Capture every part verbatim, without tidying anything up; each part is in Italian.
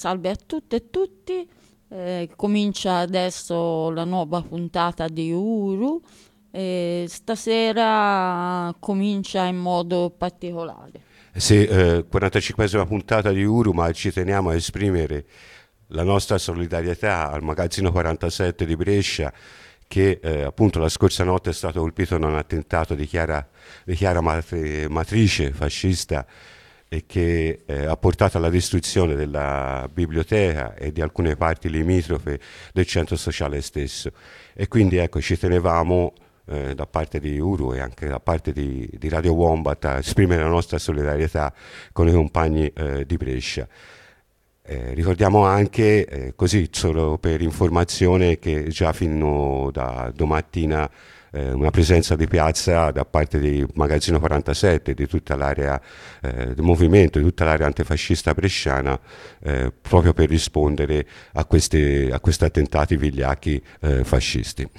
salve a tutte e tutti. Eh, comincia adesso la nuova puntata di Uru e stasera comincia in modo particolare. Sì, eh, quarantacinquesima puntata di Uru, ma ci teniamo a esprimere la nostra solidarietà al magazzino quarantasette di Brescia che eh, appunto la scorsa notte è stato colpito da un attentato di chiara, di chiara matri- matrice fascista e che eh, ha portato alla distruzione della biblioteca e di alcune parti limitrofe del centro sociale stesso. E quindi ecco, ci tenevamo eh, da parte di Uru e anche da parte di, di Radio Wombat a esprimere la nostra solidarietà con i compagni eh, di Brescia. Eh, ricordiamo anche, eh, così solo per informazione, che già fino da domattina eh, una presenza di piazza da parte di Magazzino quarantasette, di tutta l'area eh, del movimento, di tutta l'area antifascista bresciana, eh, proprio per rispondere a, queste, a questi attentati vigliacchi eh, fascisti.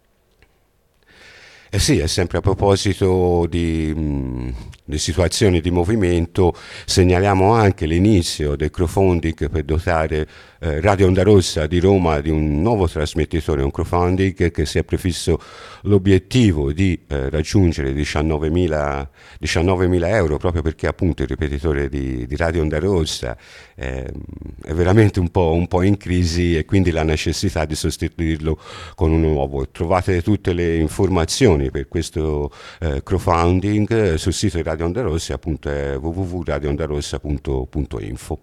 Eh sì, è sempre a proposito di, mh, di situazioni di movimento, segnaliamo anche l'inizio del crowdfunding per dotare eh, Radio Onda Rossa di Roma di un nuovo trasmettitore, un crowdfunding che si è prefisso l'obiettivo di eh, raggiungere diciannovemila euro, proprio perché appunto il ripetitore di, di Radio Onda Rossa eh, è veramente un po', un po' in crisi e quindi la necessità di sostituirlo con un nuovo. Trovate tutte le informazioni per questo eh, crowdfunding eh, sul sito di Radio Onda Rossa, appunto è w w w punto radio onda rossa punto info.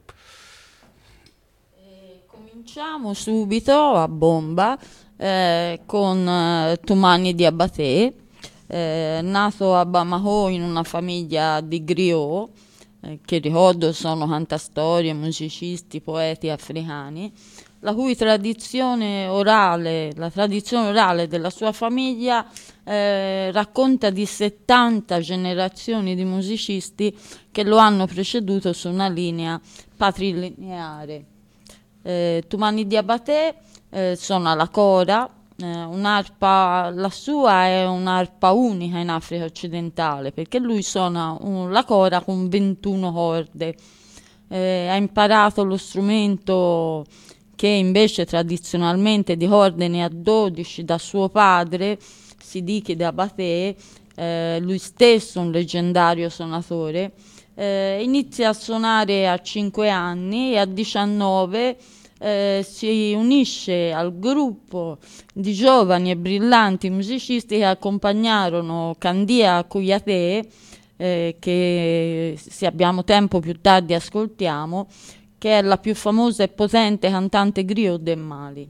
Cominciamo subito a bomba eh, con eh, Toumani Diabaté, eh, nato a Bamako in una famiglia di griot, eh, che ricordo sono cantastorie, musicisti, poeti africani, la cui tradizione orale, la tradizione orale della sua famiglia eh, racconta di settanta generazioni di musicisti che lo hanno preceduto su una linea patrilineare. Eh, Toumani Diabaté eh, suona la kora, eh, un'arpa, la sua è un'arpa unica in Africa occidentale, perché lui suona un, la kora con ventuno corde. Eh, ha imparato lo strumento che invece tradizionalmente di corde ne ha dodici da suo padre, Sidiki Diabaté, eh, lui stesso un leggendario suonatore. Eh, inizia a suonare a cinque anni e a diciannove eh, si unisce al gruppo di giovani e brillanti musicisti che accompagnarono Kandia Kouyaté, eh, che se abbiamo tempo più tardi ascoltiamo, che è la più famosa e potente cantante griot del Mali.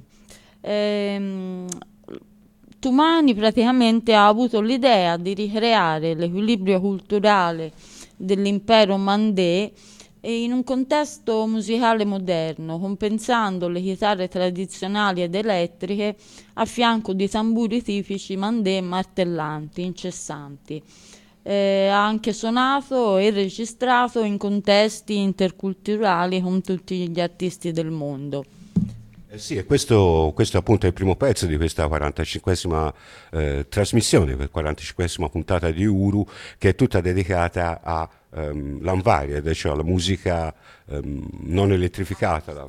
Ehm, Toumani praticamente ha avuto l'idea di ricreare l'equilibrio culturale dell'impero mandé e in un contesto musicale moderno, compensando le chitarre tradizionali ed elettriche a fianco di tamburi tipici mandé martellanti, incessanti. Eh, ha anche suonato e registrato in contesti interculturali con tutti gli artisti del mondo. Eh sì, e questo, questo appunto è il primo pezzo di questa quarantacinquesima eh, trasmissione, per quarantacinquesima puntata di Uru, che è tutta dedicata a um, l'unvaried, cioè alla musica um, non elettrificata, la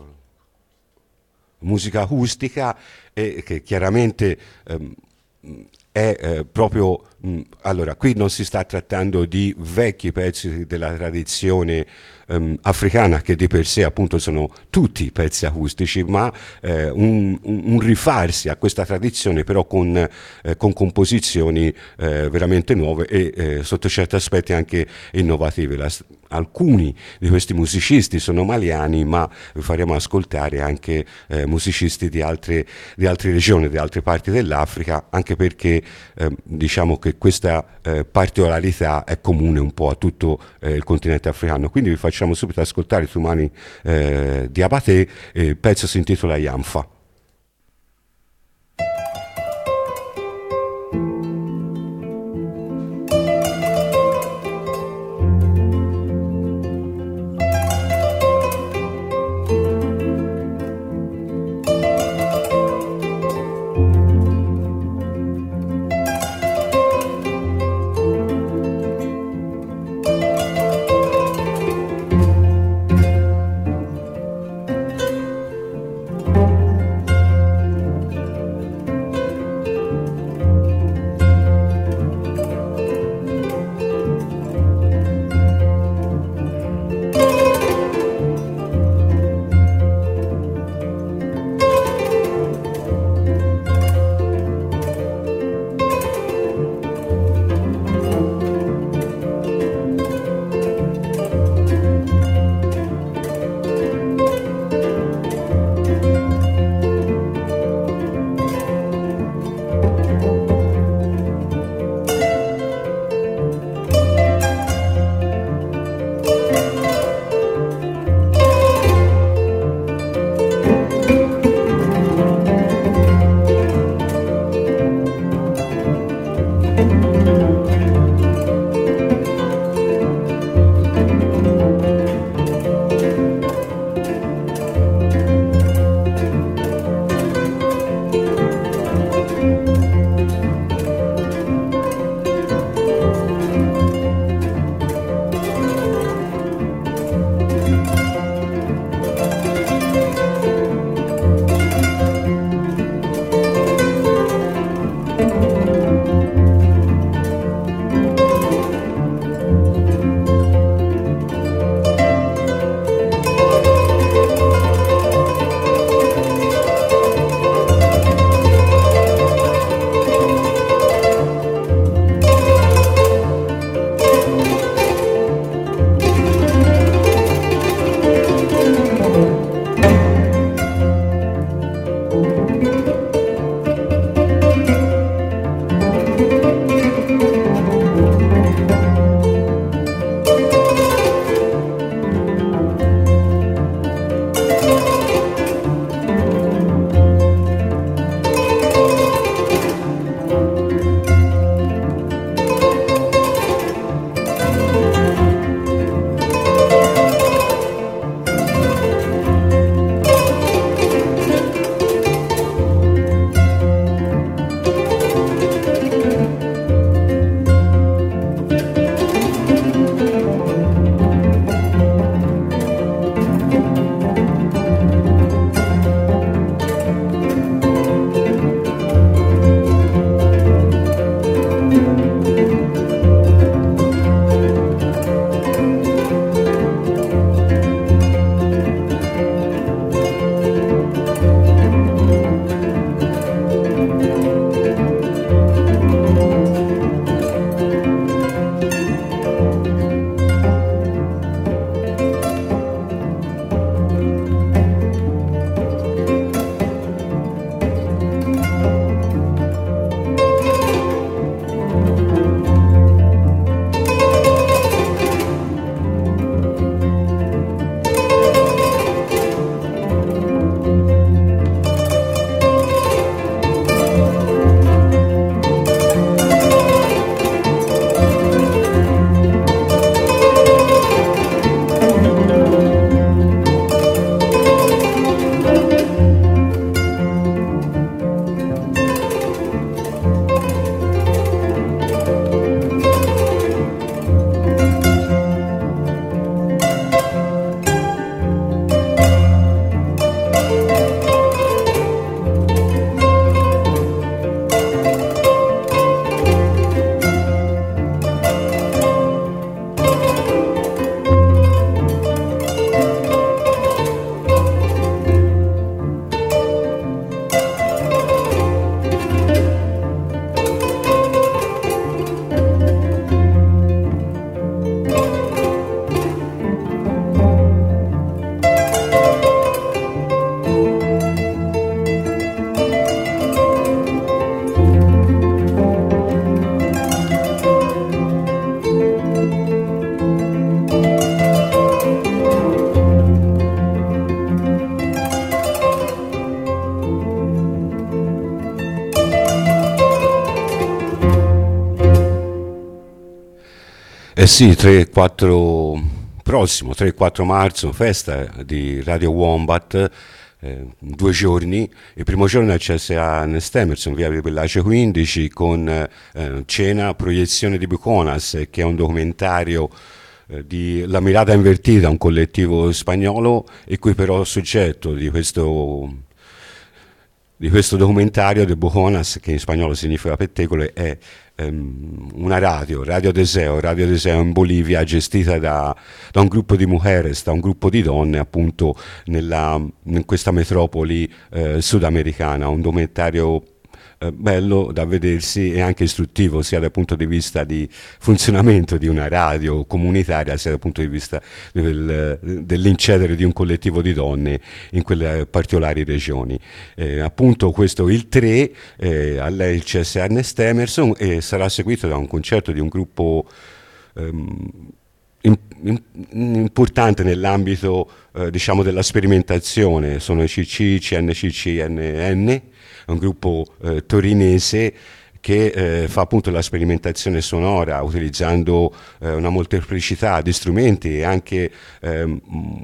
musica acustica, e che chiaramente um, è eh, proprio... Mh, allora, qui non si sta trattando di vecchi pezzi della tradizione um, africana, che di per sé appunto sono tutti pezzi acustici, ma eh, un, un, un rifarsi a questa tradizione, però con, eh, con composizioni eh, veramente nuove e eh, sotto certi aspetti anche innovative. La, alcuni di questi musicisti sono maliani, ma vi faremo ascoltare anche eh, musicisti di altre, di altre regioni, di altre parti dell'Africa, anche perché eh, diciamo che questa eh, particolarità è comune un po' a tutto eh, il continente africano. Quindi vi facciamo subito ascoltare Toumani eh, Diabaté, e il pezzo si intitola Yamfa. Eh sì, tre quattro prossimo, tre quattro marzo, festa di Radio Wombat, eh, due giorni. Il primo giorno è C S A Nest'Emerson, via Villace quindici, con eh, cena, proiezione di Buconas, che è un documentario eh, di La Mirada Invertita, un collettivo spagnolo, e cui però soggetto di questo di questo documentario de Buconas, che in spagnolo significa pettegole, è um, una radio, Radio Deseo, Radio Deseo in Bolivia, gestita da, da un gruppo di mujeres, da un gruppo di donne appunto nella, in questa metropoli eh, sudamericana, un documentario eh, bello da vedersi e anche istruttivo sia dal punto di vista di funzionamento di una radio comunitaria sia dal punto di vista del, dell'incedere di un collettivo di donne in quelle particolari regioni. Eh, appunto questo il tre eh, a lei il C S A Nest'Emerson, e sarà seguito da un concerto di un gruppo ehm, in, in, importante nell'ambito eh, diciamo della sperimentazione, sono i C C, C N C C N N, un gruppo eh, torinese che eh, fa appunto la sperimentazione sonora utilizzando eh, una molteplicità di strumenti e anche ehm,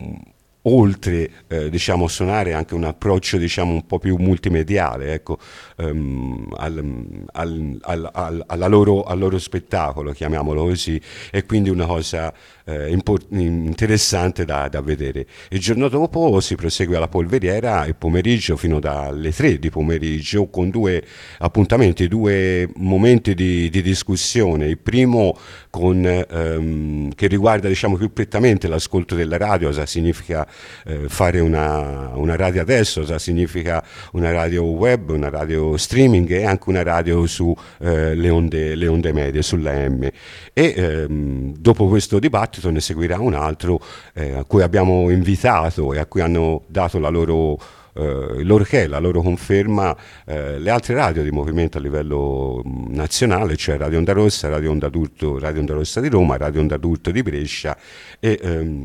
oltre eh, diciamo suonare anche un approccio diciamo un po' più multimediale, ecco, ehm, al, al, al, al, alla loro, al loro spettacolo, chiamiamolo così, e quindi una cosa eh, import- interessante da, da vedere. Il giorno dopo si prosegue alla Polveriera il pomeriggio fino dalle tre di pomeriggio, con due appuntamenti, due momenti di, di discussione. Il primo con, ehm, che riguarda diciamo più prettamente l'ascolto della radio, cosa significa eh, fare una, una radio adesso, cosa significa una radio web, una radio streaming e anche una radio su eh, le, onde, le onde medie, sull'A M. E ehm, dopo questo dibattito ne seguirà un altro eh, a cui abbiamo invitato e a cui hanno dato la loro Uh, il loro che la loro conferma uh, le altre radio di movimento a livello um, nazionale, cioè Radio Onda Rossa, Radio Onda d'Urto, Radio Onda Rossa di Roma, Radio Onda d'Urto di Brescia e um,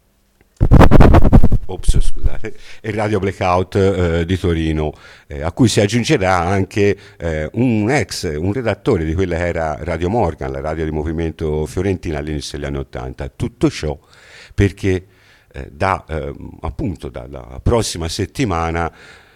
Ops, scusate, e Radio Blackout eh, di Torino, eh, a cui si aggiungerà anche eh, un ex, un redattore di quella che era Radio Morgan, la radio di movimento fiorentina all'inizio degli anni Ottanta. Tutto ciò perché eh, da eh, appunto dalla prossima settimana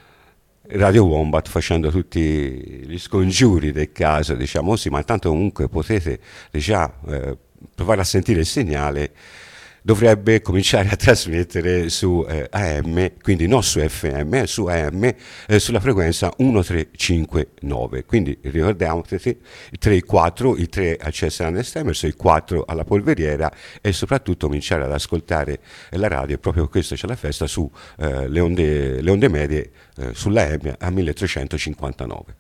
Radio Wombat, facendo tutti gli scongiuri del caso, diciamo così, ma tanto comunque potete già eh, provare a sentire il segnale, dovrebbe cominciare a trasmettere su eh, A M, quindi non su F M, eh, su A M, eh, sulla frequenza milletrecentocinquantanove. Quindi ricordiamo il tre e quattro, il tre a C S A Nest'Emerson, il quattro alla Polveriera, e soprattutto cominciare ad ascoltare la radio, proprio questo c'è la festa, su eh, le, onde, le onde medie eh, sulla A M a milletrecentocinquantanove.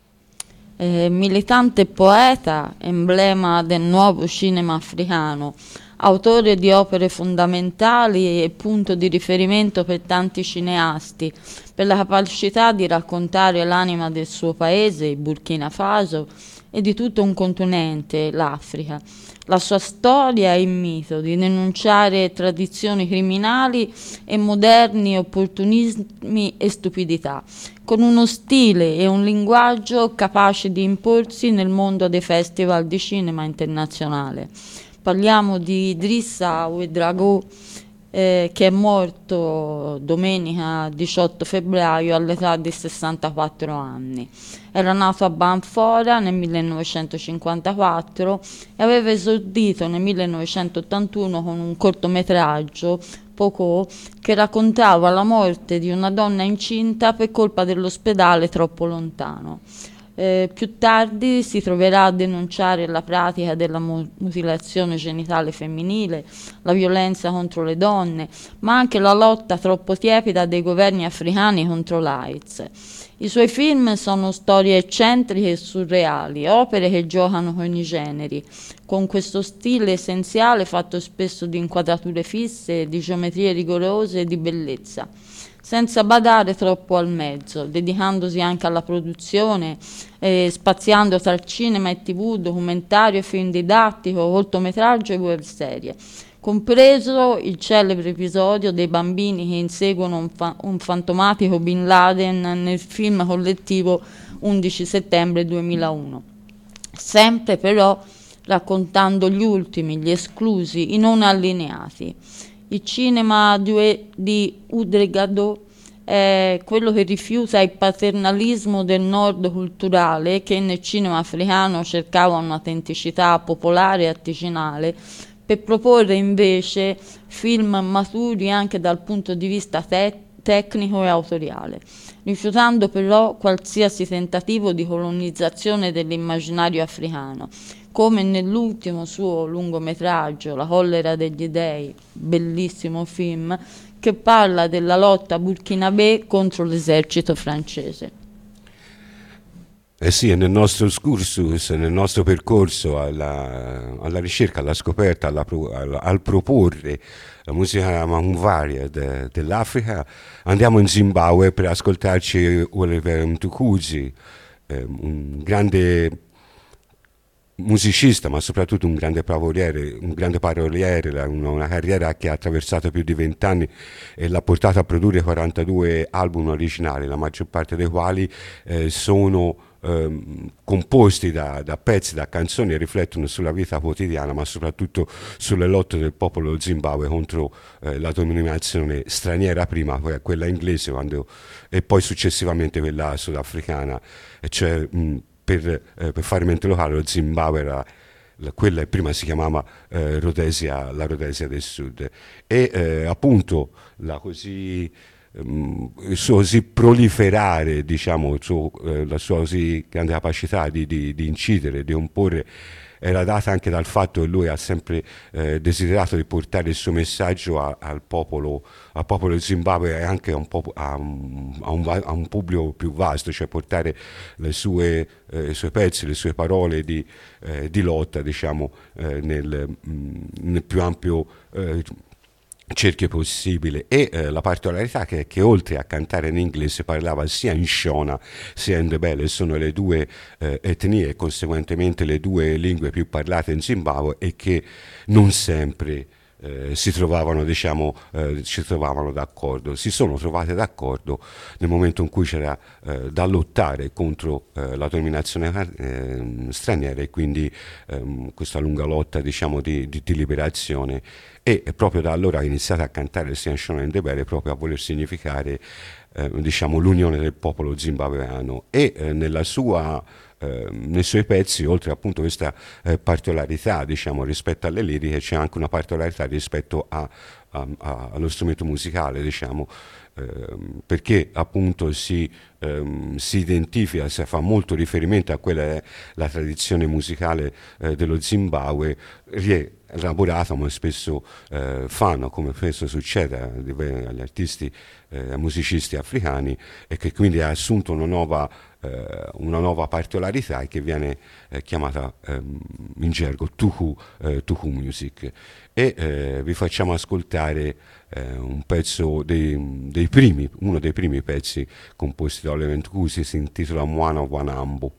Eh, militante poeta, emblema del nuovo cinema africano, autore di opere fondamentali e punto di riferimento per tanti cineasti, per la capacità di raccontare l'anima del suo paese, il Burkina Faso, e di tutto un continente, l'Africa. La sua storia è il mito di denunciare tradizioni criminali e moderni opportunismi e stupidità, con uno stile e un linguaggio capaci di imporsi nel mondo dei festival di cinema internazionale. Parliamo di Idrissa Ouedraogo, eh, che è morto domenica diciotto febbraio all'età di sessantaquattro anni. Era nato a Banfora nel millenovecentocinquantaquattro e aveva esordito nel millenovecentottantuno con un cortometraggio, Poco, che raccontava la morte di una donna incinta per colpa dell'ospedale troppo lontano. Eh, più tardi si troverà a denunciare la pratica della mutilazione genitale femminile, la violenza contro le donne, ma anche la lotta troppo tiepida dei governi africani contro l'AIDS. I suoi film sono storie eccentriche e surreali, opere che giocano con i generi, con questo stile essenziale fatto spesso di inquadrature fisse, di geometrie rigorose e di bellezza, senza badare troppo al mezzo, dedicandosi anche alla produzione, eh, spaziando tra cinema e tv, documentario, film didattico, cortometraggio e webserie, compreso il celebre episodio dei bambini che inseguono un, fa- un fantomatico Bin Laden nel film collettivo undici settembre duemilauno. Sempre però raccontando gli ultimi, gli esclusi, i non allineati. Il cinema di, di Udregado è quello che rifiuta il paternalismo del nord culturale, che nel cinema africano cercava un'autenticità popolare e artigianale, per proporre invece film maturi anche dal punto di vista te- tecnico e autoriale, rifiutando però qualsiasi tentativo di colonizzazione dell'immaginario africano, come nell'ultimo suo lungometraggio La collera degli dei, bellissimo film, che parla della lotta burkinabè contro l'esercito francese. Eh sì, nel nostro excursus, nel nostro percorso alla, alla ricerca, alla scoperta, alla, alla, al proporre la musica manvaria de, dell'Africa, andiamo in Zimbabwe per ascoltarci Oliver Mtukudzi, eh, un grande musicista, ma soprattutto un grande paroliere, un grande paroliere, una, una carriera che ha attraversato più di vent'anni e l'ha portato a produrre quarantadue album originali, la maggior parte dei quali eh, sono ehm, composti da, da pezzi, da canzoni che riflettono sulla vita quotidiana, ma soprattutto sulle lotte del popolo Zimbabwe contro eh, la dominazione straniera prima, poi quella inglese quando, e poi successivamente quella sudafricana, e cioè mh, Per, eh, per fare mente locale, lo Zimbabwe era la, quella che prima si chiamava eh, Rhodesia, la Rhodesia del Sud, e eh, appunto la così, ehm, il suo così proliferare, diciamo, il suo, eh, la sua così grande capacità di, di, di incidere, di comporre, era data anche dal fatto che lui ha sempre eh, desiderato di portare il suo messaggio a, al popolo, al popolo Zimbabwe e anche a un, pop- a, un, a, un, a un pubblico più vasto, cioè portare le sue, eh, i suoi pezzi, le sue parole di, eh, di lotta, diciamo, eh, nel, mh, nel più ampio eh, cerchio possibile. E eh, la particolarità che, che oltre a cantare in inglese parlava sia in Shona sia in Ndebele, sono le due eh, etnie e conseguentemente le due lingue più parlate in Zimbabwe e che non sempre eh, si trovavano, diciamo, eh, si trovavano d'accordo. Si sono trovate d'accordo nel momento in cui c'era eh, da lottare contro eh, la dominazione eh, straniera, e quindi ehm, questa lunga lotta, diciamo, di, di, di liberazione. E proprio da allora ha iniziato a cantare sia in Shona e Ndebele, proprio a voler significare eh, diciamo, l'unione del popolo zimbabweano. E eh, nella sua eh, nei suoi pezzi, oltre appunto a questa eh, particolarità, diciamo, rispetto alle liriche, c'è anche una particolarità rispetto a, a, a, allo strumento musicale, diciamo, ehm, perché appunto si, ehm, si identifica, si fa molto riferimento a quella che è la tradizione musicale eh, dello Zimbabwe, rie- elaborata come spesso eh, fanno, come spesso succede agli artisti, eh, ai musicisti africani, e che quindi ha assunto una nuova, eh, una nuova particolarità che viene eh, chiamata ehm, in gergo Tuhu, eh, Tuhu Music. E eh, vi facciamo ascoltare eh, un pezzo dei, dei primi, uno dei primi pezzi composti da Oliver Mtukudzi, si intitola Mwana Wanambo.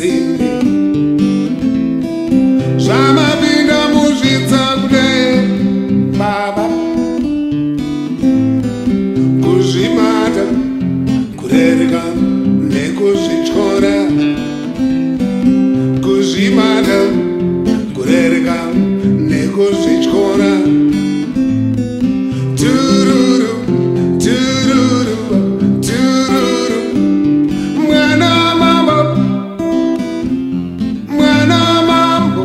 simbi zvamapinda muzvitsakune baba kuzvimata kurereka nekuzvityora kuzvimata kurereka nekuzvityora tururu tururu tururu mwana mambo mwana mambo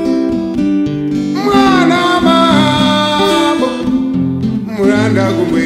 mwana mambo muranda kumwe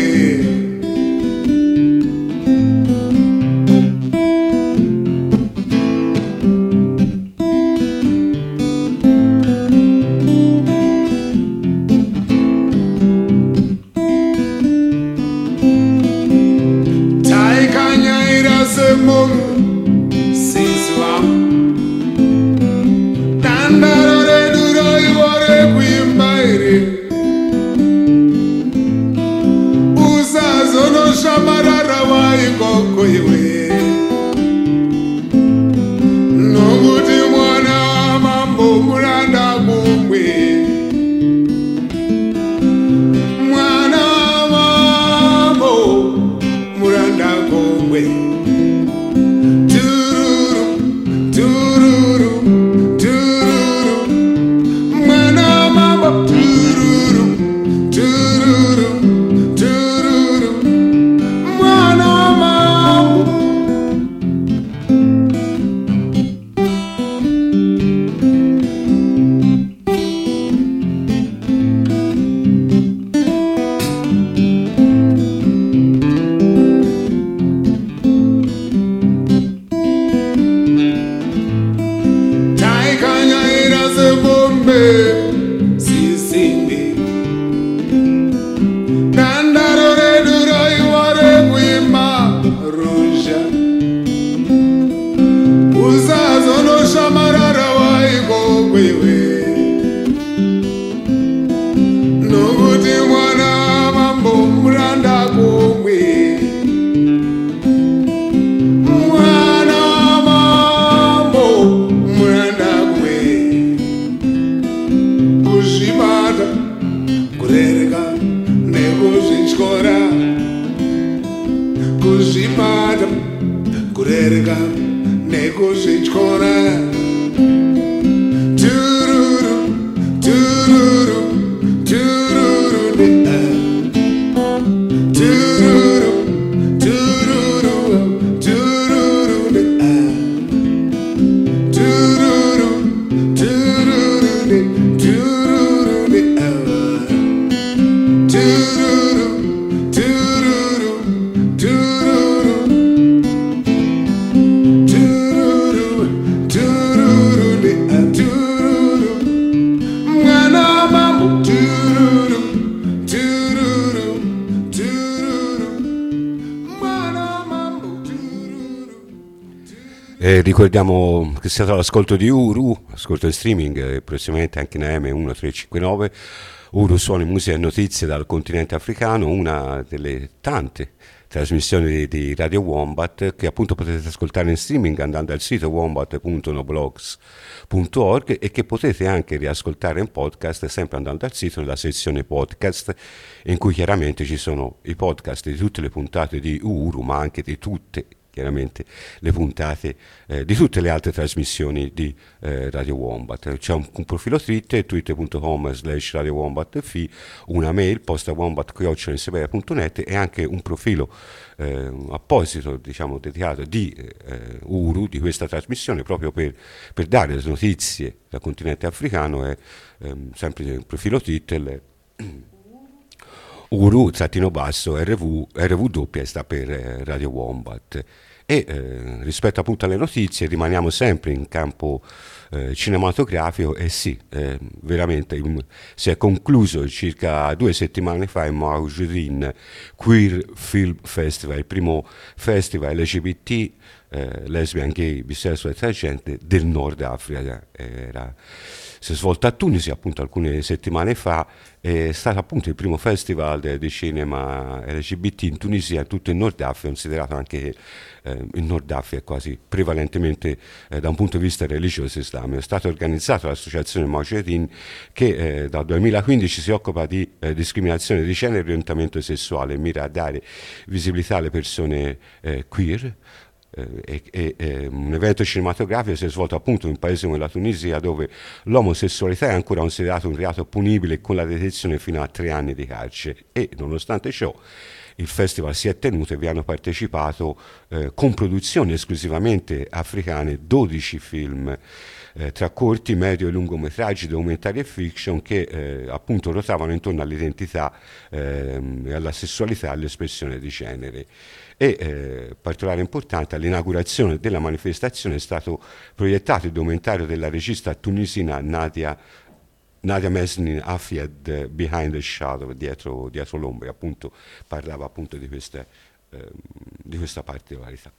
Eh, ricordiamo che è stato l'ascolto di Uru, ascolto in streaming, e prossimamente anche in A M uno tre cinque nove. Uru, suoni, musica e notizie dal continente africano, una delle tante trasmissioni di, di Radio Wombat che appunto potete ascoltare in streaming andando al sito wombat punto noblogs punto org e che potete anche riascoltare in podcast sempre andando al sito nella sezione podcast, in cui chiaramente ci sono i podcast di tutte le puntate di Uru, ma anche di tutte chiaramente le puntate eh, di tutte le altre trasmissioni di eh, Radio Wombat. C'è un, un profilo Twitter, twitter punto com slash radio wombat f, una mail posta wombat chiocciola inseveria punto net e anche un profilo eh, apposito, diciamo, dedicato di eh, Uru, di questa trasmissione, proprio per, per dare le notizie dal continente africano. È ehm, sempre il profilo Twitter Uru, trattino basso, R V, R V doppia sta per eh, Radio Wombat. E eh, rispetto appunto alle notizie rimaniamo sempre in campo eh, cinematografico e sì, eh, veramente um, si è concluso circa due settimane fa il Maujurin Queer Film Festival, il primo festival L G B T eh, lesbian, gay, bisessuale e transgender del Nord Africa. Era, si è svolta a Tunisi appunto alcune settimane fa, è stato appunto il primo festival de- di cinema L G B T in Tunisia, tutto in Nord Africa, considerato anche eh, il Nord Africa quasi prevalentemente eh, da un punto di vista religioso islamico. È stato organizzato dall'associazione Mojahedin che eh, dal duemilaquindici si occupa di eh, discriminazione di genere e orientamento sessuale e mira a dare visibilità alle persone eh, queer. Eh, e, e, e un evento cinematografico si è svolto appunto in un paese come la Tunisia, dove l'omosessualità è ancora considerato un reato punibile con la detenzione fino a tre anni di carcere, e nonostante ciò il festival si è tenuto e vi hanno partecipato eh, con produzioni esclusivamente africane dodici film eh, tra corti, medio e lungometraggi, documentari e fiction che eh, appunto ruotavano intorno all'identità, eh, alla sessualità e all'espressione di genere. E eh, particolare importante, all'inaugurazione della manifestazione è stato proiettato il documentario della regista tunisina Nadia, Nadia Mesnin Afied, Behind the Shadow, dietro, dietro l'ombra, appunto parlava appunto di, queste, ehm, di questa particolarità.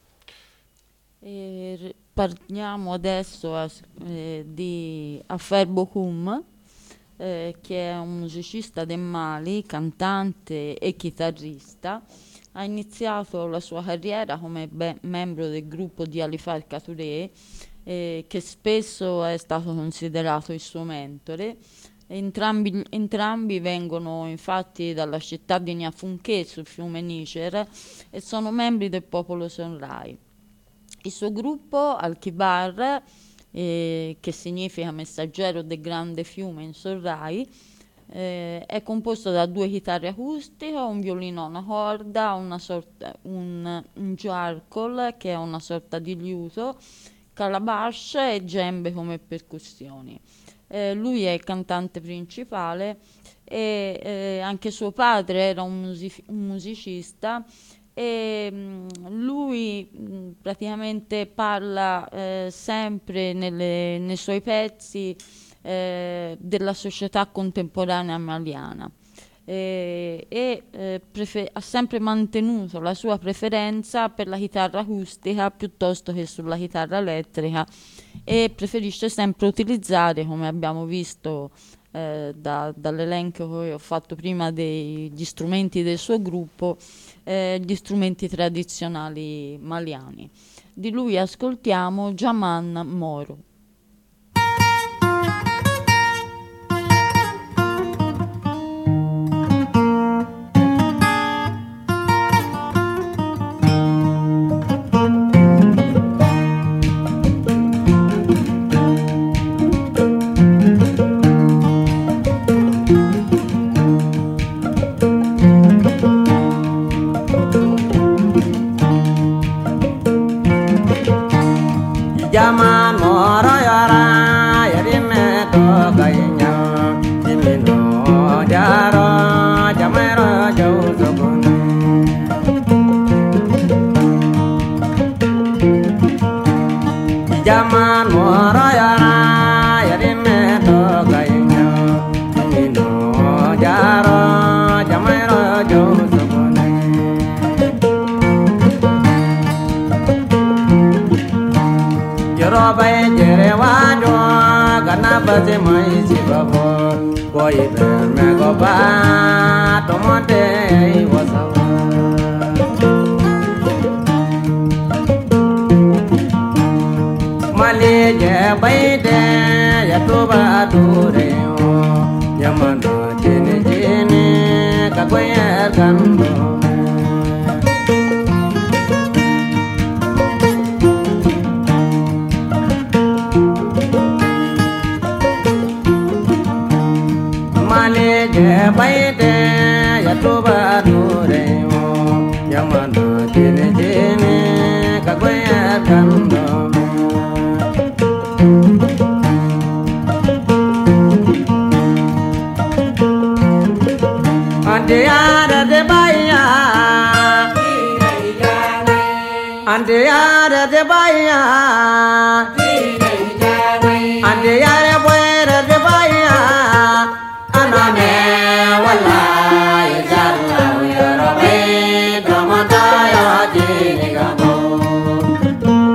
E parliamo adesso eh, di Afer Bokoum, eh, che è un musicista del Mali, cantante e chitarrista. Ha iniziato la sua carriera come be- membro del gruppo di Alifar Katouré, eh, che spesso è stato considerato il suo mentore. Entrambi, entrambi vengono infatti dalla città di Niafunché sul fiume Niger e sono membri del popolo Sonrai. Il suo gruppo Al-Kibar, eh, che significa messaggero del grande fiume in Sonrai, Eh, è composto da due chitarre acustiche, un violino a una corda, una sorta, un, un jarkol che è una sorta di liuto, calabash e djembe come percussioni. Eh, lui è il cantante principale e eh, anche suo padre era un, music- un musicista e mh, lui mh, praticamente parla eh, sempre nelle, nei suoi pezzi Eh, della società contemporanea maliana eh, e eh, prefer- ha sempre mantenuto la sua preferenza per la chitarra acustica piuttosto che sulla chitarra elettrica e preferisce sempre utilizzare, come abbiamo visto eh, da, dall'elenco che ho fatto prima degli strumenti del suo gruppo, eh, gli strumenti tradizionali maliani. Di lui ascoltiamo Jaman Moro. Jaman moro yara yarime to kainya dimino jaro jamero jauzogun Jaman moro yara yarime to kainya dimino jaro jamero jauzogun Robai jere wajo kana baje mai sibabo boy ber me go ba tomonte wasawa mali je baide ya toba dure yamano jene jene ka koyer kando baide ya toba dure mo yamano jene jene kagoya kando ande ara de baya ande ara de baya ande ara buera de baya anane wala yalla ya rabbi gamata ya jini gamo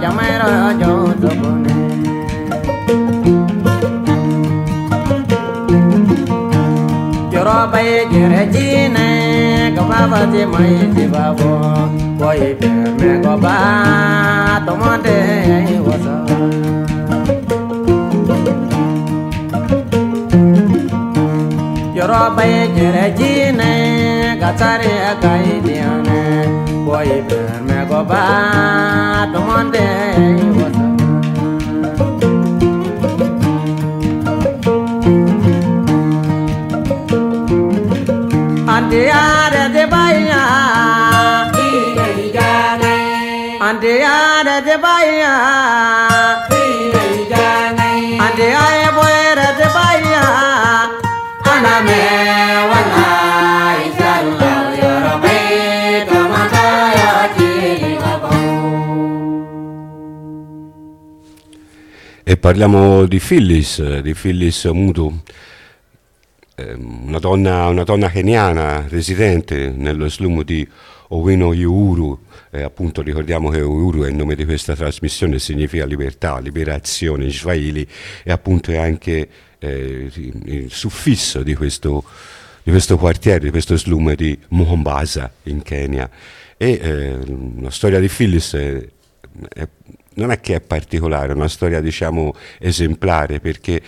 Yamairo Josopone Yorobaye Jirejine Gabavati Maiti Babo Boy Peme Goba Tomonde Wasa Yorobaye Jirejine Gatari Akaidiane Boy Peme Goba Tomonde Wasa Andiara de Bahia, Andiara de Bahia, Andiara Boera de Bahia, Aname, Wana, Isala, Yorobe, Tomata, E parliamo di Phyllis, di Phyllis Mutu. Una donna, una donna keniana residente nello slum di Owino Uhuru, eh, appunto ricordiamo che Uhuru è il nome di questa trasmissione, significa libertà, liberazione in Swahili, e appunto è anche eh, il suffisso di questo, di questo quartiere, di questo slum di Mombasa in Kenya. E eh, la storia di Phyllis è, è, non è che è particolare, è una storia diciamo esemplare, perché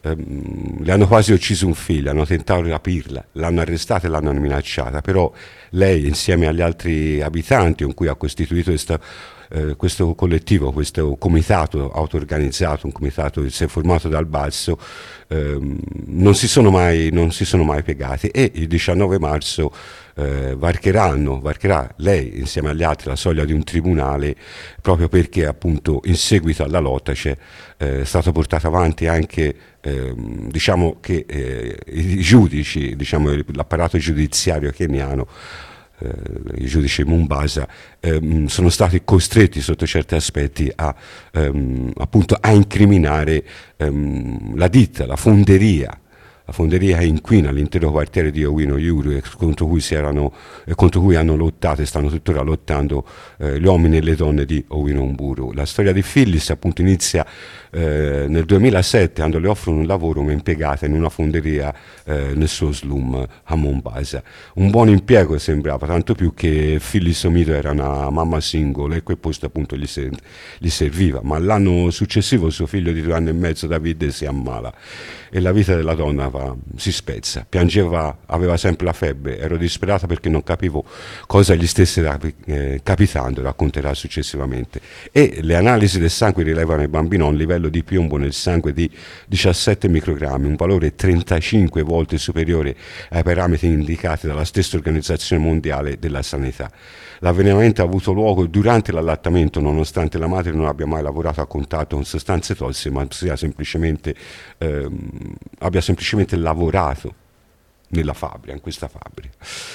Um, le hanno quasi ucciso un figlio, hanno tentato di rapirla, l'hanno arrestata e l'hanno minacciata, però lei insieme agli altri abitanti con cui ha costituito questa, eh, questo collettivo, questo comitato auto-organizzato, un comitato che si è formato dal basso, ehm, non si sono mai, non si sono mai piegati, e il diciannove marzo eh, varcheranno, varcherà lei insieme agli altri la soglia di un tribunale, proprio perché appunto in seguito alla lotta c'è eh, stato portato avanti anche Eh, diciamo che eh, i giudici, diciamo l'apparato giudiziario keniano, eh, i giudici Mombasa, ehm, sono stati costretti sotto certi aspetti a ehm, appunto a incriminare ehm, la ditta, la fonderia. La fonderia che inquina l'intero quartiere di Owino Uhuru, contro cui, si erano, eh, contro cui hanno lottato e stanno tuttora lottando eh, gli uomini e le donne di Owino Uhuru. La storia di Phyllis appunto inizia eh, nel duemilasette, quando le offrono un lavoro come impiegata in una fonderia eh, nel suo slum a Mombasa. Un buon impiego sembrava, tanto più che Phyllis Omido era una mamma single e quel posto appunto gli, se- gli serviva, ma l'anno successivo suo figlio di due anni e mezzo, David, si ammala e la vita della donna va, si spezza. Piangeva, aveva sempre la febbre, ero disperata perché non capivo cosa gli stesse eh, capitando, racconterà successivamente. E le analisi del sangue rilevano ai bambini un livello di piombo nel sangue di diciassette microgrammi, un valore trentacinque volte superiore ai parametri indicati dalla stessa Organizzazione Mondiale della Sanità. L'avvelenamento ha avuto luogo durante l'allattamento, nonostante la madre non abbia mai lavorato a contatto con sostanze tossiche, ma sia semplicemente, ehm, abbia semplicemente lavorato nella fabbrica, in questa fabbrica.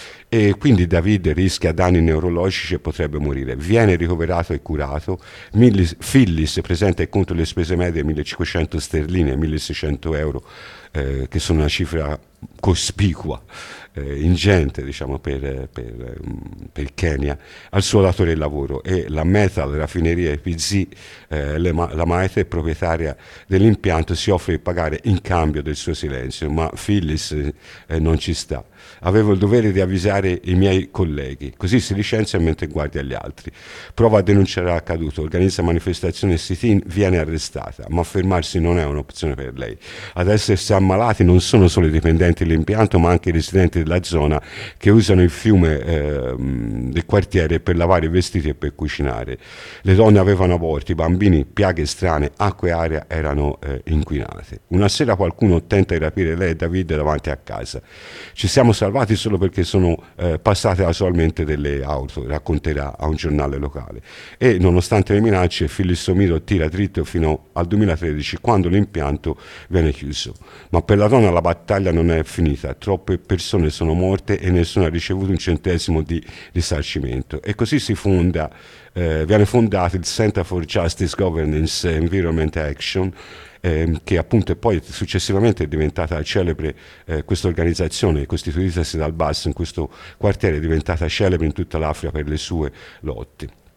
E quindi David rischia danni neurologici e potrebbe morire. Viene ricoverato e curato. Millis, Phyllis presenta e conto le spese medie millecinquecento sterline e milleseicento euro, eh, che sono una cifra cospicua, eh, ingente diciamo per, per, per Kenya, al suo datore di lavoro. E la Metal Raffineria P Z, eh, le, la maestra proprietaria dell'impianto, si offre di pagare in cambio del suo silenzio, ma Phyllis eh, non ci sta. Avevo il dovere di avvisare i miei colleghi, così si licenzia mentre guardi agli altri. Prova a denunciare l'accaduto, organizza manifestazioni e sit-in, viene arrestata, ma fermarsi non è un'opzione per lei. Ad essersi ammalati non sono solo i dipendenti dell'impianto, ma anche i residenti della zona, che usano il fiume eh, del quartiere per lavare i vestiti e per cucinare. Le donne avevano aborti, i bambini, piaghe strane, acqua e aria erano eh, inquinate. Una sera qualcuno tenta di rapire lei e David davanti a casa. Ci siamo salvati solo perché sono eh, passate casualmente delle auto, racconterà a un giornale locale. E nonostante le minacce, Phyllis Omido tira dritto fino al duemilatredici, quando l'impianto viene chiuso. Ma per la donna la battaglia non è finita, troppe persone sono morte e nessuno ha ricevuto un centesimo di risarcimento. E così si fonda, eh, viene fondato il Center for Justice, Governance and Environment Action, Eh, che appunto è poi successivamente è diventata celebre, eh, questa organizzazione costituitasi dal basso in questo quartiere è diventata celebre in tutta l'Africa per le sue lotte.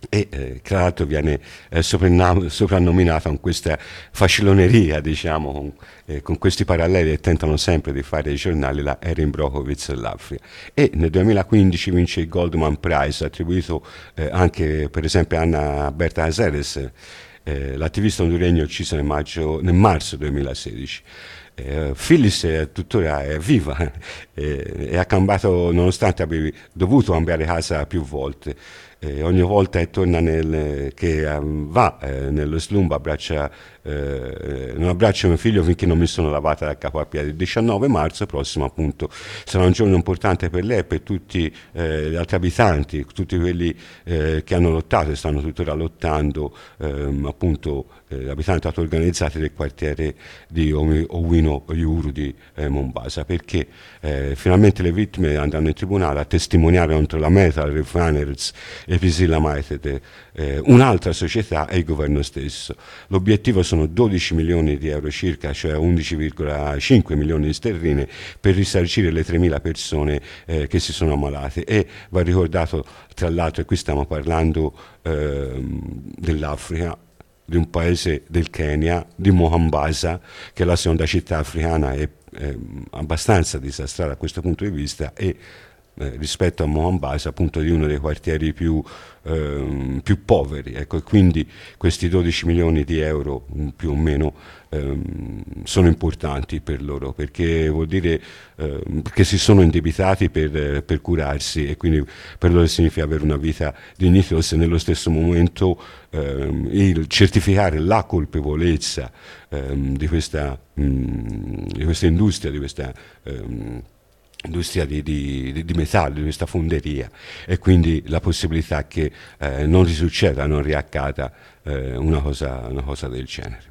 e eh, tra l'altro viene eh, sopranna- soprannominata con questa faciloneria, diciamo, con, eh, con questi paralleli che tentano sempre di fare i giornali, la Erin Brockovich dell'Africa. E nel duemilaquindici vince il Goldman Prize, attribuito eh, anche per esempio a Anna Berta Cáceres, eh, l'attivista honduregno ucciso nel, maggio, nel marzo duemilasedici. Eh, Phyllis è tuttora è viva eh, e ha cambiato, nonostante abbia dovuto cambiare casa più volte. Eh, ogni volta che torna nel, che um, va eh, nello slum abbraccia, eh, non abbraccia mio figlio finché non mi sono lavata da capo a piedi. Il diciannove marzo prossimo appunto sarà un giorno importante per lei e per tutti eh, gli altri abitanti, tutti quelli eh, che hanno lottato e stanno tuttora lottando, ehm, appunto eh, abitanti auto-organizzati del quartiere di Owino Yuru di eh, Mombasa, perché eh, finalmente le vittime andranno in tribunale a testimoniare contro la Metal Refiners e Priscilla Maited, eh, un'altra società e il governo stesso. L'obiettivo sono dodici milioni di euro circa, cioè undici virgola cinque milioni di sterline, per risarcire le tremila persone eh, che si sono ammalate. E va ricordato, tra l'altro, e qui stiamo parlando eh, dell'Africa, di un paese del Kenya, di Mombasa, che è la seconda città africana, è eh, abbastanza disastrata da questo punto di vista, e Eh, rispetto a Mombasa appunto di uno dei quartieri più, ehm, più poveri, ecco, e quindi questi dodici milioni di euro più o meno ehm, sono importanti per loro, perché vuol dire ehm, che si sono indebitati per, per curarsi, e quindi per loro significa avere una vita dignitosa e nello stesso momento ehm, il certificare la colpevolezza ehm, di questa mh, di questa industria, di questa ehm, industria di, di, di metalli, di questa fonderia, e quindi la possibilità che eh, non risucceda, non riaccada eh, una, cosa, una cosa del genere.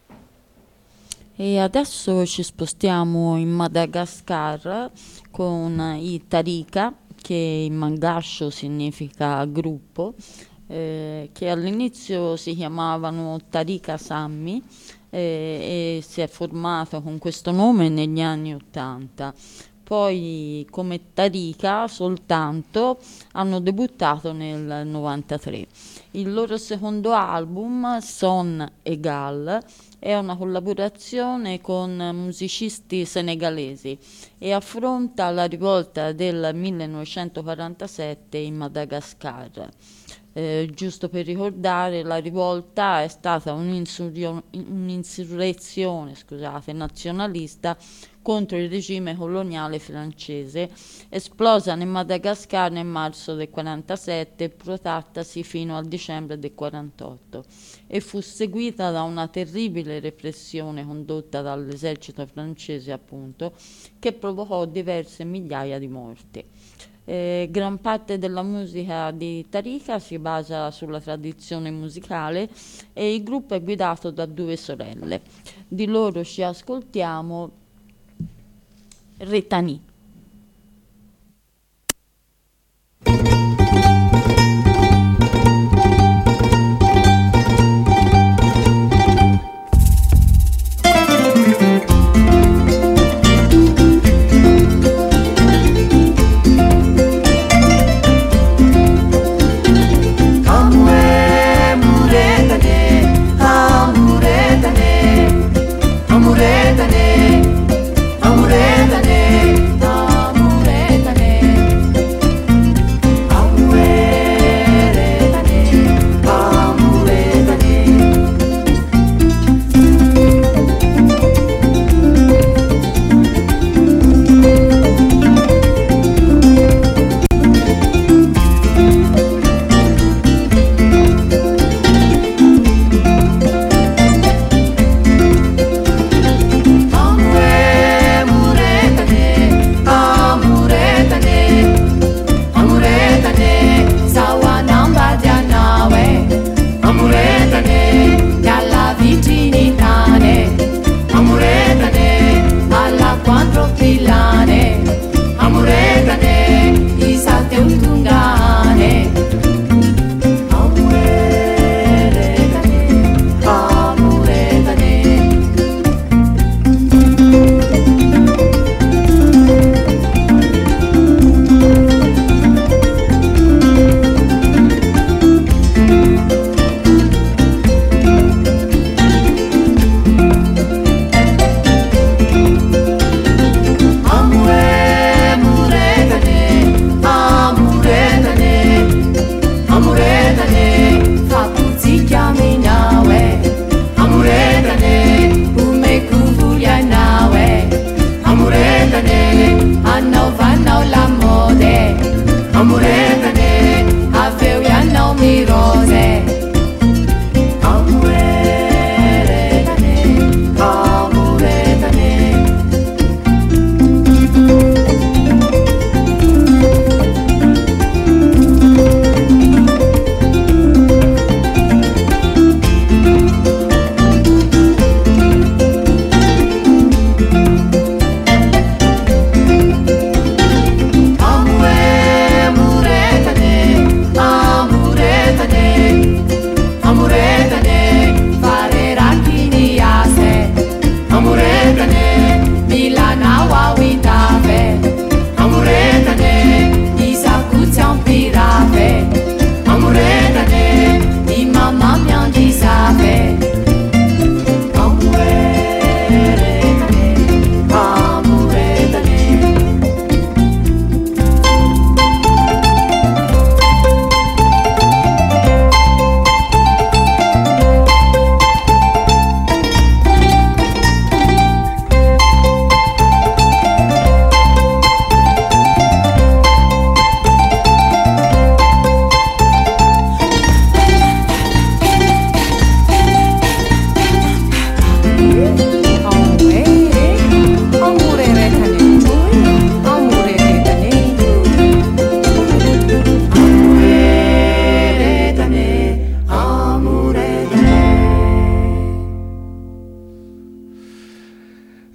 E adesso ci spostiamo in Madagascar con i Tarika, che in mangascio significa gruppo, eh, che all'inizio si chiamavano Tarika Sammi eh, e si è formato con questo nome negli anni Ottanta. Poi come Tarika soltanto hanno debuttato nel novantatré. Il loro secondo album, Son Egal, è una collaborazione con musicisti senegalesi e affronta la rivolta del millenovecentoquarantasette in Madagascar. Eh, giusto per ricordare, la rivolta è stata un'insurrio- un'insurrezione scusate, nazionalista contro il regime coloniale francese, esplosa nel Madagascar nel marzo del quarantasette e protrattasi fino al dicembre del quarantotto, e fu seguita da una terribile repressione condotta dall'esercito francese, appunto, che provocò diverse migliaia di morti. Eh, gran parte della musica di Tarika si basa sulla tradizione musicale e il gruppo è guidato da due sorelle. Di loro ci ascoltiamo Retani.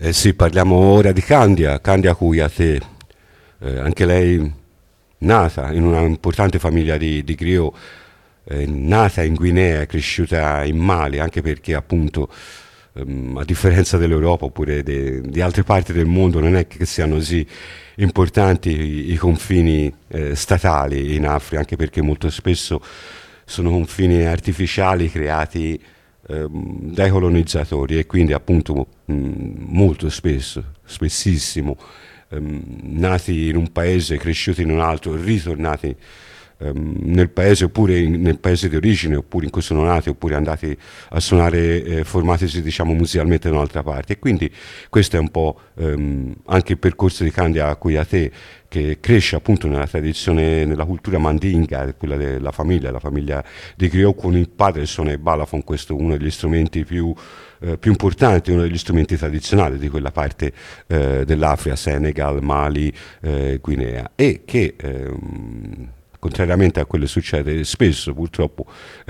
Eh sì, parliamo ora di Candia, Candia Kouyaté, eh, anche lei nata in una importante famiglia di, di griot, eh, nata in Guinea, cresciuta in Mali, anche perché appunto ehm, a differenza dell'Europa oppure de, di altre parti del mondo non è che siano così importanti i, i confini eh, statali in Africa, anche perché molto spesso sono confini artificiali creati ehm, dai colonizzatori e quindi appunto mh, molto spesso, spessissimo, ehm, nati in un paese, cresciuti in un altro, ritornati ehm, nel paese oppure in, nel paese di origine oppure in cui sono nati oppure andati a suonare eh, formatisi diciamo musicalmente da un'altra parte e quindi questo è un po' ehm, anche il percorso di Candia Kouyaté che cresce appunto nella tradizione, nella cultura mandinga, quella della famiglia, la famiglia di griot con il padre suona il balafon, questo è uno degli strumenti più, eh, più importanti, uno degli strumenti tradizionali di quella parte eh, dell'Africa, Senegal, Mali, eh, Guinea e che ehm, contrariamente a quello che succede spesso purtroppo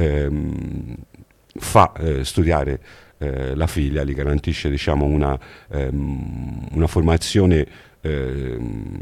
ehm, fa eh, studiare eh, la figlia, gli garantisce diciamo una, ehm, una formazione eh,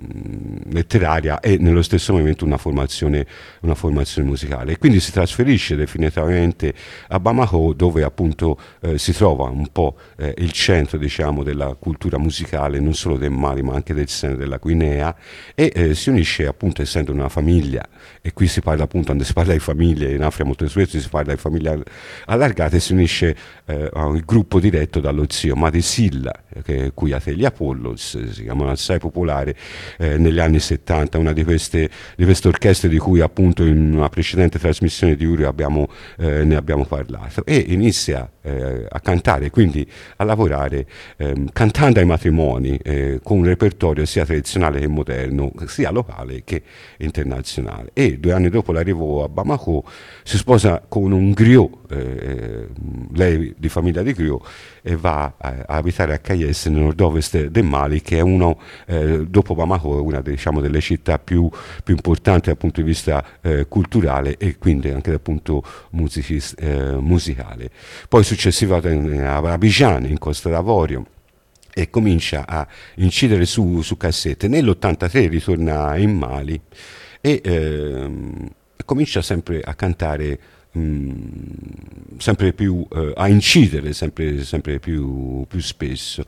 letteraria e nello stesso momento una formazione, una formazione musicale e quindi si trasferisce definitivamente a Bamako dove appunto eh, si trova un po' eh, il centro diciamo della cultura musicale non solo del Mali ma anche del Senegal, della Guinea e eh, si unisce appunto essendo una famiglia e qui si parla appunto quando si parla di famiglie in Africa molto spesso si parla di famiglie allargate si unisce eh, a un gruppo diretto dallo zio Madi Silla che Kouyaté gli Apollos si chiamano assai popolare eh, negli anni settanta, una di queste, di queste orchestre di cui appunto in una precedente trasmissione di Uri abbiamo, eh, ne abbiamo parlato e inizia eh, a cantare, quindi a lavorare ehm, cantando ai matrimoni eh, con un repertorio sia tradizionale che moderno, sia locale che internazionale e due anni dopo l'arrivo a Bamako si sposa con un griot, eh, lei di famiglia di griot e va a, a abitare a Kayes nel nord-ovest del Mali che è uno eh, dopo Bamako è una diciamo, delle città più, più importanti dal punto di vista eh, culturale e quindi anche dal punto musici, eh, musicale. Poi successivamente a Abidjan in Costa d'Avorio e comincia a incidere su, su cassette. Nell'ottantatré ritorna in Mali e ehm, comincia sempre a cantare sempre più eh, a incidere sempre, sempre più, più spesso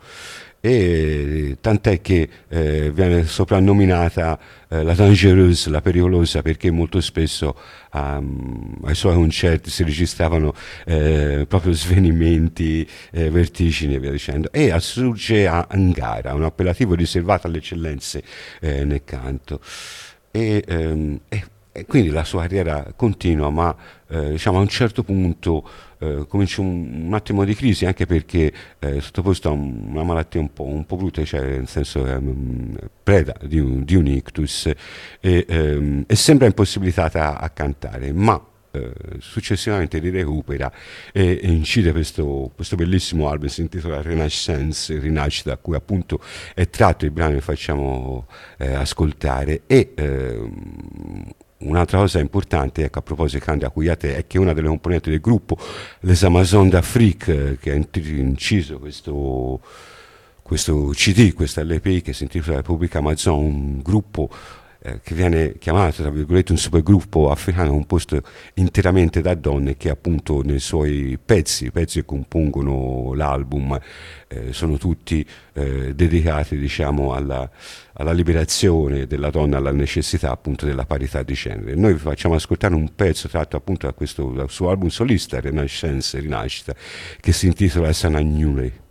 e tant'è che eh, viene soprannominata eh, la dangereuse, la pericolosa perché molto spesso um, ai suoi concerti si registravano eh, proprio svenimenti, eh, vertigini e via dicendo e assurge a Angara, un appellativo riservato alle eccellenze eh, nel canto e, ehm, e e quindi la sua carriera continua, ma eh, diciamo a un certo punto eh, comincia un, un attimo di crisi, anche perché è eh, sottoposto a un, una malattia un po', un po' brutta, cioè nel senso è um, preda di un, di un ictus e, ehm, e sembra impossibilitata a, a cantare, ma eh, successivamente li recupera e, e incide questo, questo bellissimo album, si intitola Renaissance, Rinascita, da cui appunto è tratto il brano che facciamo eh, ascoltare e ehm, un'altra cosa importante, ecco, a proposito di Candia Kouyaté, è che una delle componenti del gruppo, Les Amazones d'Afrique, che ha inciso questo, questo C D, questa L P che si intitola Repubblica Amazon, un gruppo eh, che viene chiamato, tra virgolette, un supergruppo africano composto interamente da donne che appunto nei suoi pezzi, i pezzi che compongono l'album, eh, sono tutti eh, dedicati, diciamo, alla, alla liberazione della donna, alla necessità appunto della parità di genere. Noi vi facciamo ascoltare un pezzo tratto appunto da questo dal suo album solista, Renaissance, Rinascita, che si intitola Sanagnure.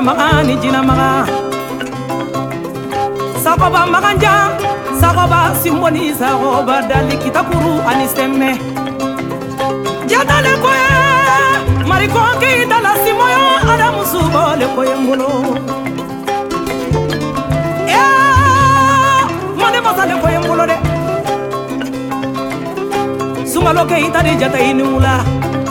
maga ni jina maga sagoba maganja sagoba simboni sagoba dali kitakuru ani semme jadale koye mariko ki dala simoyo adamu subo le koye mulo ya mane masale koye mulo de sumalo ke itade jata inula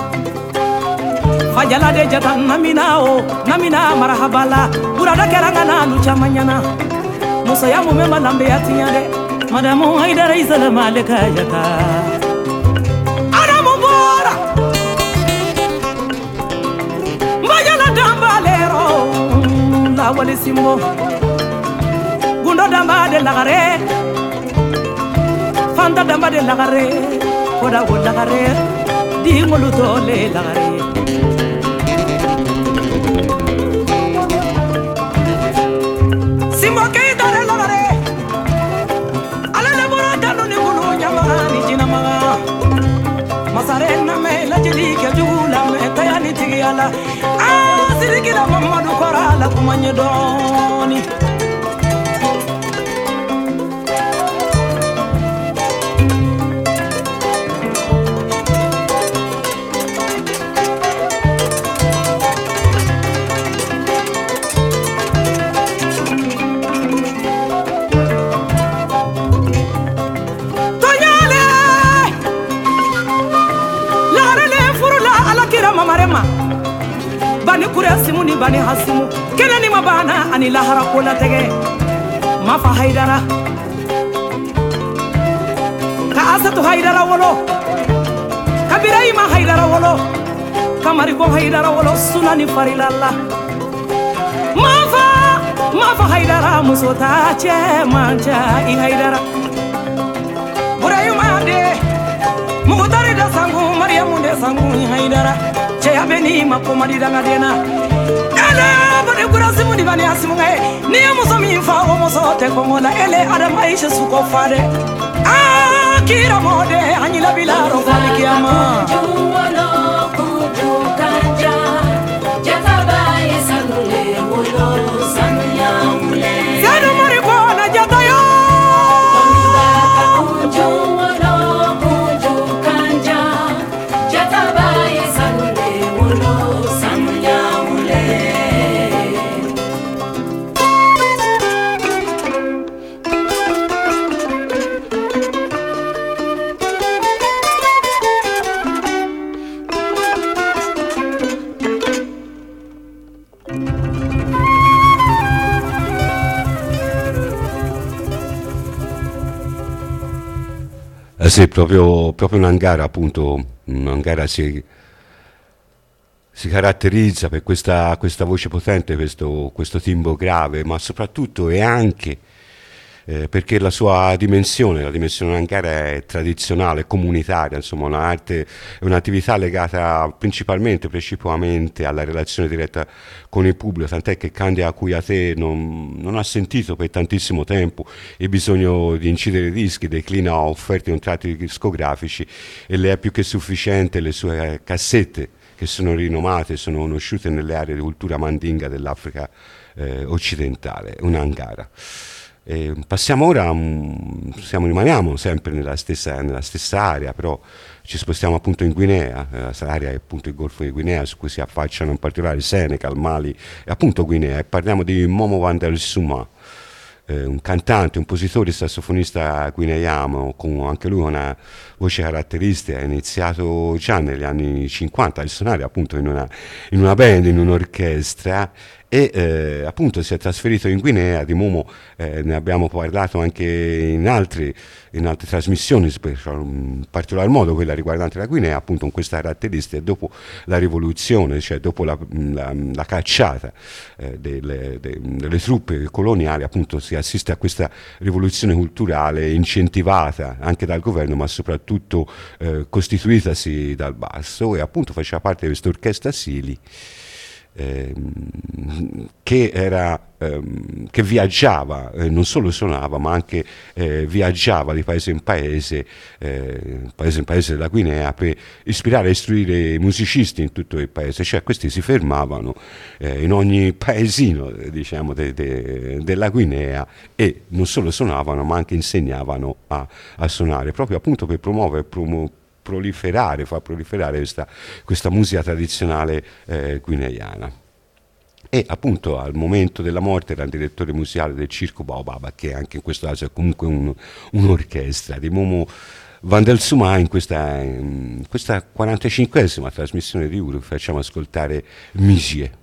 fajala de jata namina o namina marhabala burada keranga na lucha manyana musa ya mume malambe atinya de madamu haidara isalama aleka jata adamu bora majala dambalero la wali simbo gundo damba de lagare fanta damba de lagare koda wo lagare di ngolu tole lagare simbo ke dare lagare ala le boro danu ni ngolu nyama ni jina maga masare na me la jeli ke jula me tayani tigiyala ah sirikila mamadu korala kumanye doni bani kure simuni bani hasimu kene ni mabana ani lahara kola tege mafa haidara ka asatu haidara wolo kabira ima haidara wolo kamari go haidara wolo sunani farilalla mafa mafa haidara musota che manja i haidara burayuma de mugutari da sangu mariamu de sangu i haidara Cheya beni makoma di danga dena ele bani kurasi muni bani asimu ngai ni muso mi fa o muso te komola ele adam aisha suko fade ah kira mode anyila bilaro fali kiyama juwolo kuju kanja jataba isanule mulo sanuya mule sanu mari ko na jatayo juwolo kuju kanja jataba isanule Eh sì, proprio, proprio un'angara, appunto, un'angara si, si caratterizza per questa, questa voce potente, questo, questo timbro grave, ma soprattutto e anche eh, perché la sua dimensione, la dimensione dell'angara è tradizionale, comunitaria, insomma un'arte, è un'attività legata principalmente, precipuamente alla relazione diretta con il pubblico, tant'è che Candida Kouyaté non, non ha sentito per tantissimo tempo il bisogno di incidere dischi, declina offerte contratti discografici e le è più che sufficiente le sue cassette che sono rinomate, sono conosciute nelle aree di cultura mandinga dell'Africa eh, occidentale, un'angara. Eh, passiamo ora, um, siamo, rimaniamo sempre nella stessa, nella stessa area, però ci spostiamo appunto in Guinea, eh, l'area è appunto il Golfo di Guinea su cui si affacciano in particolare Senegal, Mali e appunto Guinea, e parliamo di Momo Wandel Souma, eh, un cantante, un compositore, sassofonista guineano con anche lui una voce caratteristica, ha iniziato già negli anni cinquanta a suonare appunto in una, in una band, in un'orchestra, e eh, appunto si è trasferito in Guinea. Di Momo eh, ne abbiamo parlato anche in, altri, in altre trasmissioni, in particolar modo quella riguardante la Guinea, appunto con questa caratteristica. Dopo la rivoluzione, cioè dopo la, la, la cacciata eh, delle, de, delle truppe coloniali, appunto si assiste a questa rivoluzione culturale incentivata anche dal governo, ma soprattutto eh, costituitasi dal basso, e appunto faceva parte di questa orchestra Sili. ehm, che, era, ehm, che viaggiava, eh, non solo suonava, ma anche eh, viaggiava di paese in paese, eh, paese in paese della Guinea, per ispirare e istruire i musicisti in tutto il paese. Cioè questi si fermavano eh, in ogni paesino, diciamo, de, de, della Guinea, e non solo suonavano, ma anche insegnavano a, a suonare, proprio appunto per promuovere, promu- proliferare, far proliferare questa, questa musica tradizionale eh, guineana. E appunto al momento della morte era il direttore musicale del Circo Baobaba, che anche in questo caso è comunque un, un'orchestra di Momo Van del Suma. In questa, in questa quarantacinquesima trasmissione di Uru facciamo ascoltare Misie.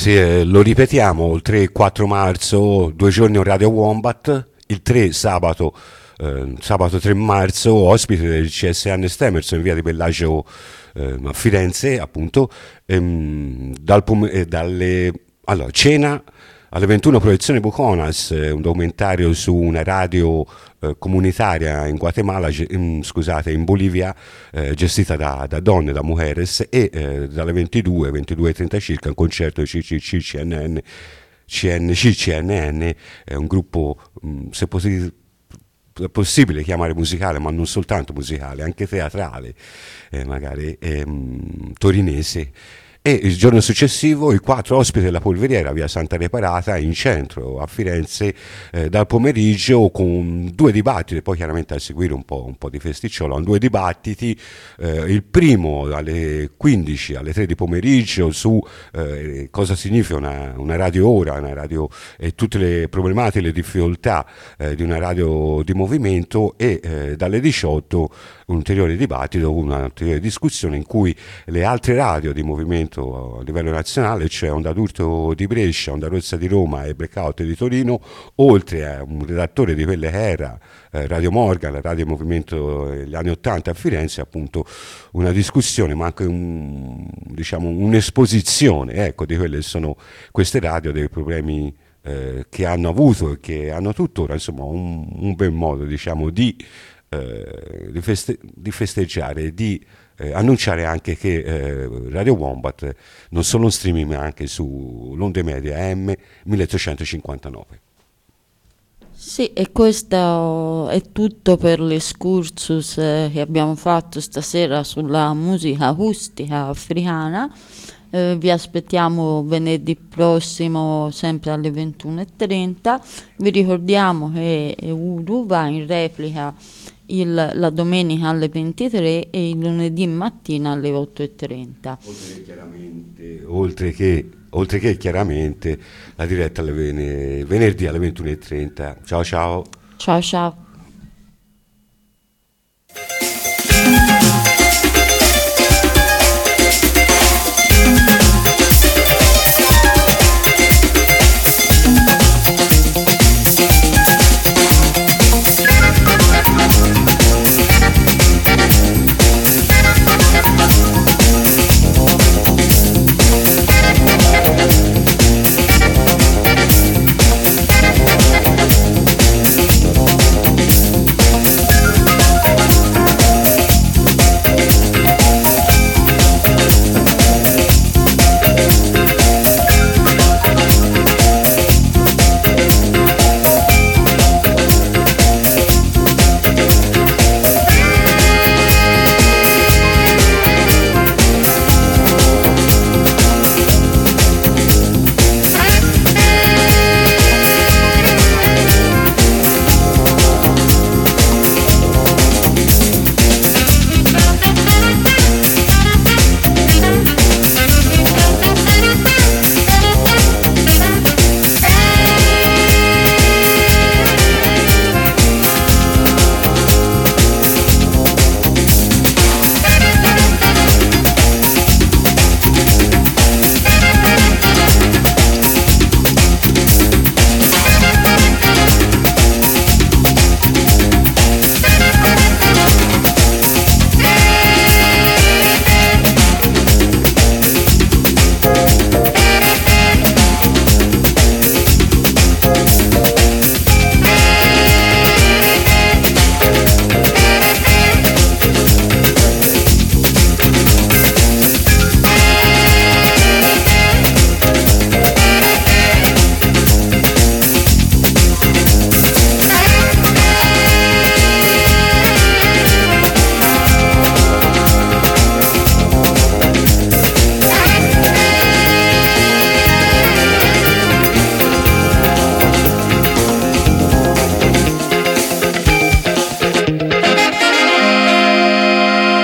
Sì, eh, lo ripetiamo, il tre e quattro marzo, due giorni a Radio Wombat, il tre sabato, eh, sabato tre marzo, ospite del C S N Stemerson in via di Bellagio eh, a Firenze, appunto, ehm, dal pom- eh, dalle, allora, cena alle ventuno, proiezione Buconas, eh, un documentario su una radio eh, comunitaria in Guatemala, ge- in, scusate, in Bolivia, eh, gestita da, da donne, da mujeres, e eh, dalle ventidue, ventidue e trenta circa un concerto di C C C C N N, C N C C N N, è un gruppo, mh, se posi- è possibile chiamare musicale, ma non soltanto musicale, anche teatrale, eh, magari ehm, torinese. E il giorno successivo il quattro, ospite della Polveriera, via Santa Reparata, in centro a Firenze, eh, dal pomeriggio, con due dibattiti, poi chiaramente a seguire un po', un po' di festicciolo, due dibattiti, eh, il primo alle quindici, alle tre di pomeriggio, su eh, cosa significa una, una radio ora, una radio e tutte le problematiche, le difficoltà eh, di una radio di movimento, e eh, dalle diciotto un ulteriore dibattito, una ulteriore discussione in cui le altre radio di movimento a livello nazionale, cioè Onda d'Urto di Brescia, Onda Rossa di Roma e Blackout di Torino, oltre a un redattore di quelle che era eh, Radio Morgan, la radio movimento degli anni ottanta a Firenze, appunto una discussione, ma anche un, diciamo, un'esposizione, ecco, di quelle che sono queste radio, dei problemi eh, che hanno avuto e che hanno tuttora, insomma un, un bel modo, diciamo, di Eh, di, feste- di festeggiare, di eh, annunciare anche che eh, Radio Wombat non solo in streaming ma anche su l'onde media A M milleottocentocinquantanove. Sì, e questo è tutto per l'escursus eh, che abbiamo fatto stasera sulla musica acustica africana. Eh, vi aspettiamo venerdì prossimo sempre alle ventuno e trenta. Vi ricordiamo che Uru va in replica il, la domenica alle ventitré e il lunedì mattina alle otto e trenta. Oltre che chiaramente, oltre che, oltre che chiaramente la diretta alle ven- venerdì alle ventuno e trenta. Ciao ciao. Ciao ciao.